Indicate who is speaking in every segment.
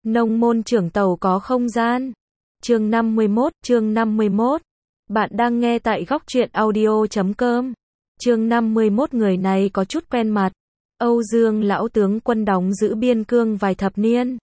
Speaker 1: Nông môn trưởng tàu có không gian. Chương 51. Bạn đang nghe tại góc truyện audio.com. Chương 51. Người này có chút quen mặt. Âu Dương lão tướng quân đóng giữ biên cương vài thập niên,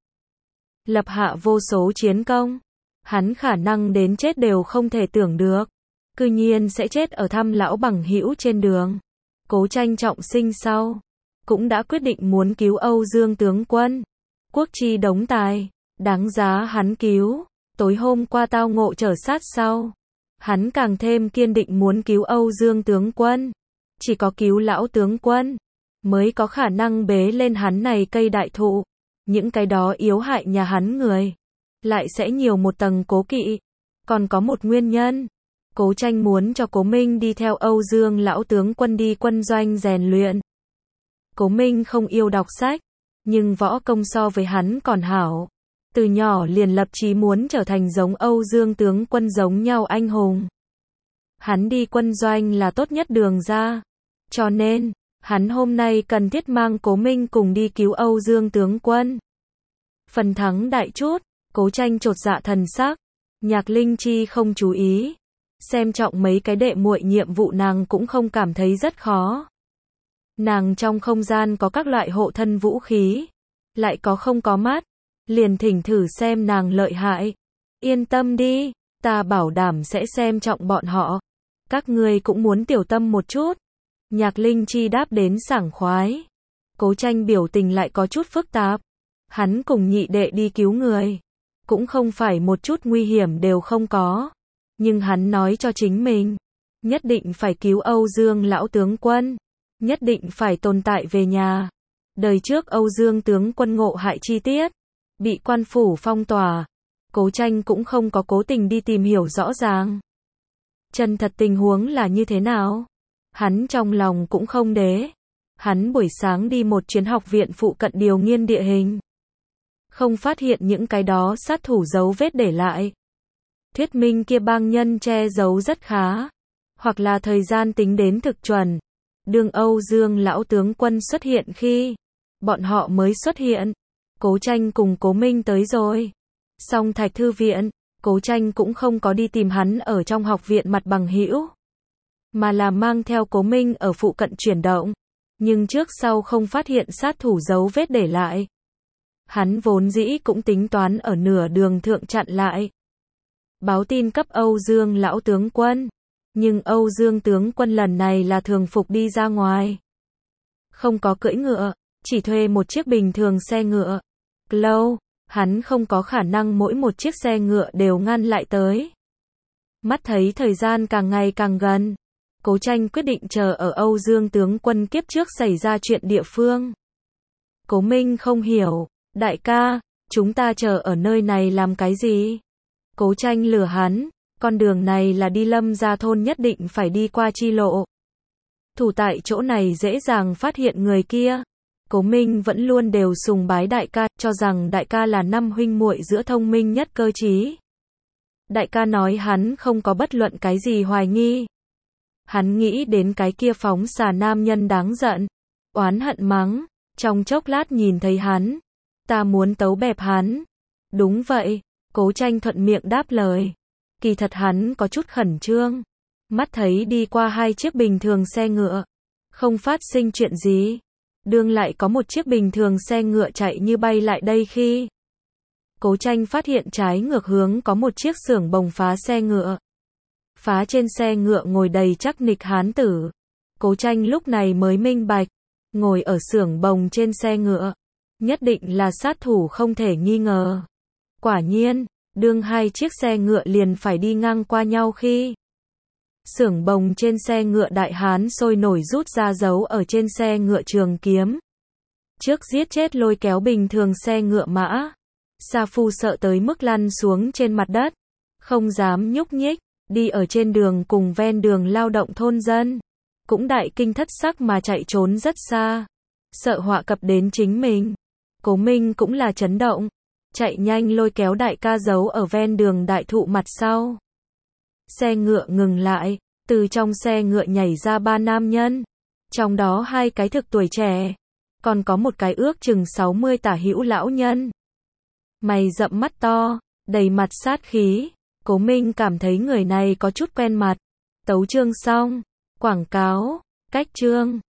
Speaker 1: lập hạ vô số chiến công. Hắn khả năng đến chết đều không thể tưởng được, cư nhiên sẽ chết ở thăm lão bằng hữu trên đường. Cố Tranh trọng sinh sau, cũng đã quyết định muốn cứu Âu Dương tướng quân. Quốc chi đống tài, đáng giá hắn cứu. Tối hôm qua tao ngộ trở sát sau, hắn càng thêm kiên định muốn cứu Âu Dương tướng quân. Chỉ có cứu lão tướng quân mới có khả năng bế lên hắn này cây đại thụ. Những cái đó yếu hại nhà hắn người lại sẽ nhiều một tầng cố kỵ. Còn có một nguyên nhân, Cố Tranh muốn cho Cố Minh đi theo Âu Dương lão tướng quân đi quân doanh rèn luyện. Cố Minh không yêu đọc sách, nhưng võ công so với hắn còn hảo. Từ nhỏ liền lập chí muốn trở thành giống Âu Dương tướng quân giống nhau anh hùng. Hắn đi quân doanh là tốt nhất đường ra. Cho nên, hắn hôm nay cần thiết mang Cố Minh cùng đi cứu Âu Dương tướng quân. Phần thắng đại chút, Cố Tranh chột dạ thần sắc. Nhạc Linh Chi không chú ý. Xem trọng mấy cái đệ muội nhiệm vụ nàng cũng không cảm thấy rất khó. Nàng trong không gian có các loại hộ thân vũ khí, lại có không có mắt, liền thỉnh thử xem nàng lợi hại. Yên tâm đi, ta bảo đảm sẽ xem trọng bọn họ. Các ngươi cũng muốn tiểu tâm một chút. Nhạc Linh Chi đáp đến sảng khoái. Cố Tranh biểu tình lại có chút phức tạp. Hắn cùng nhị đệ đi cứu người, cũng không phải một chút nguy hiểm đều không có. Nhưng hắn nói cho chính mình, nhất định phải cứu Âu Dương lão tướng quân, nhất định phải tồn tại về nhà. Đời trước Âu Dương tướng quân ngộ hại chi tiết, bị quan phủ phong tỏa. Cố Tranh cũng không có cố tình đi tìm hiểu rõ ràng chân thật tình huống là như thế nào. Hắn trong lòng cũng không đế. Hắn buổi sáng đi một chuyến học viện phụ cận điều nghiên địa hình, không phát hiện những cái đó sát thủ dấu vết để lại. Thuyết minh kia bang nhân che giấu rất khá, hoặc là thời gian tính đến thực chuẩn. Đương Âu Dương lão tướng quân xuất hiện khi bọn họ mới xuất hiện. Cố Tranh cùng Cố Minh tới rồi. Song Thạch thư viện, Cố Tranh cũng không có đi tìm hắn ở trong học viện mặt bằng hữu, mà là mang theo Cố Minh ở phụ cận chuyển động. Nhưng trước sau không phát hiện sát thủ dấu vết để lại. Hắn vốn dĩ cũng tính toán ở nửa đường thượng chặn lại, báo tin cấp Âu Dương lão tướng quân. Nhưng Âu Dương tướng quân lần này là thường phục đi ra ngoài, không có cưỡi ngựa, chỉ thuê một chiếc bình thường xe ngựa. Lâu, hắn không có khả năng mỗi một chiếc xe ngựa đều ngăn lại tới. Mắt thấy thời gian càng ngày càng gần, Cố Tranh quyết định chờ ở Âu Dương tướng quân kiếp trước xảy ra chuyện địa phương. Cố Minh không hiểu, đại ca, chúng ta chờ ở nơi này làm cái gì? Cố Tranh lừa hắn, con đường này là đi Lâm gia thôn nhất định phải đi qua chi lộ. Thủ tại chỗ này dễ dàng phát hiện người kia. Cố Minh vẫn luôn đều sùng bái đại ca, cho rằng đại ca là năm huynh muội giữa thông minh nhất cơ trí. Đại ca nói hắn không có bất luận cái gì hoài nghi. Hắn nghĩ đến cái kia phóng xà nam nhân đáng giận, oán hận mắng, trong chốc lát nhìn thấy hắn, ta muốn tấu bẹp hắn. Đúng vậy, Cố Tranh thuận miệng đáp lời. Kỳ thật hắn có chút khẩn trương, mắt thấy đi qua hai chiếc bình thường xe ngựa, không phát sinh chuyện gì. Đương lại có một chiếc bình thường xe ngựa chạy như bay lại đây khi Cố Tranh phát hiện trái ngược hướng có một chiếc xưởng bồng phá xe ngựa. Phá trên xe ngựa ngồi đầy chắc nịch hán tử. Cố Tranh lúc này mới minh bạch, ngồi ở xưởng bồng trên xe ngựa, nhất định là sát thủ không thể nghi ngờ. Quả nhiên, đương hai chiếc xe ngựa liền phải đi ngang qua nhau khi xưởng bồng trên xe ngựa đại hán sôi nổi rút ra dấu ở trên xe ngựa trường kiếm. Trước giết chết lôi kéo bình thường xe ngựa mã. Sa Phu sợ tới mức lăn xuống trên mặt đất, không dám nhúc nhích. Đi ở trên đường cùng ven đường lao động thôn dân, cũng đại kinh thất sắc mà chạy trốn rất xa, sợ họa cập đến chính mình. Cố Minh cũng là chấn động, chạy nhanh lôi kéo đại ca giấu ở ven đường đại thụ mặt sau. Xe ngựa ngừng lại, từ trong xe ngựa nhảy ra ba nam nhân, trong đó hai cái thực tuổi trẻ, còn có một cái ước chừng 60 tả hữu lão nhân. mày rậm mắt to, đầy mặt sát khí. Cố Minh cảm thấy người này có chút quen mặt. Tấu chương xong. Quảng cáo. Cách chương.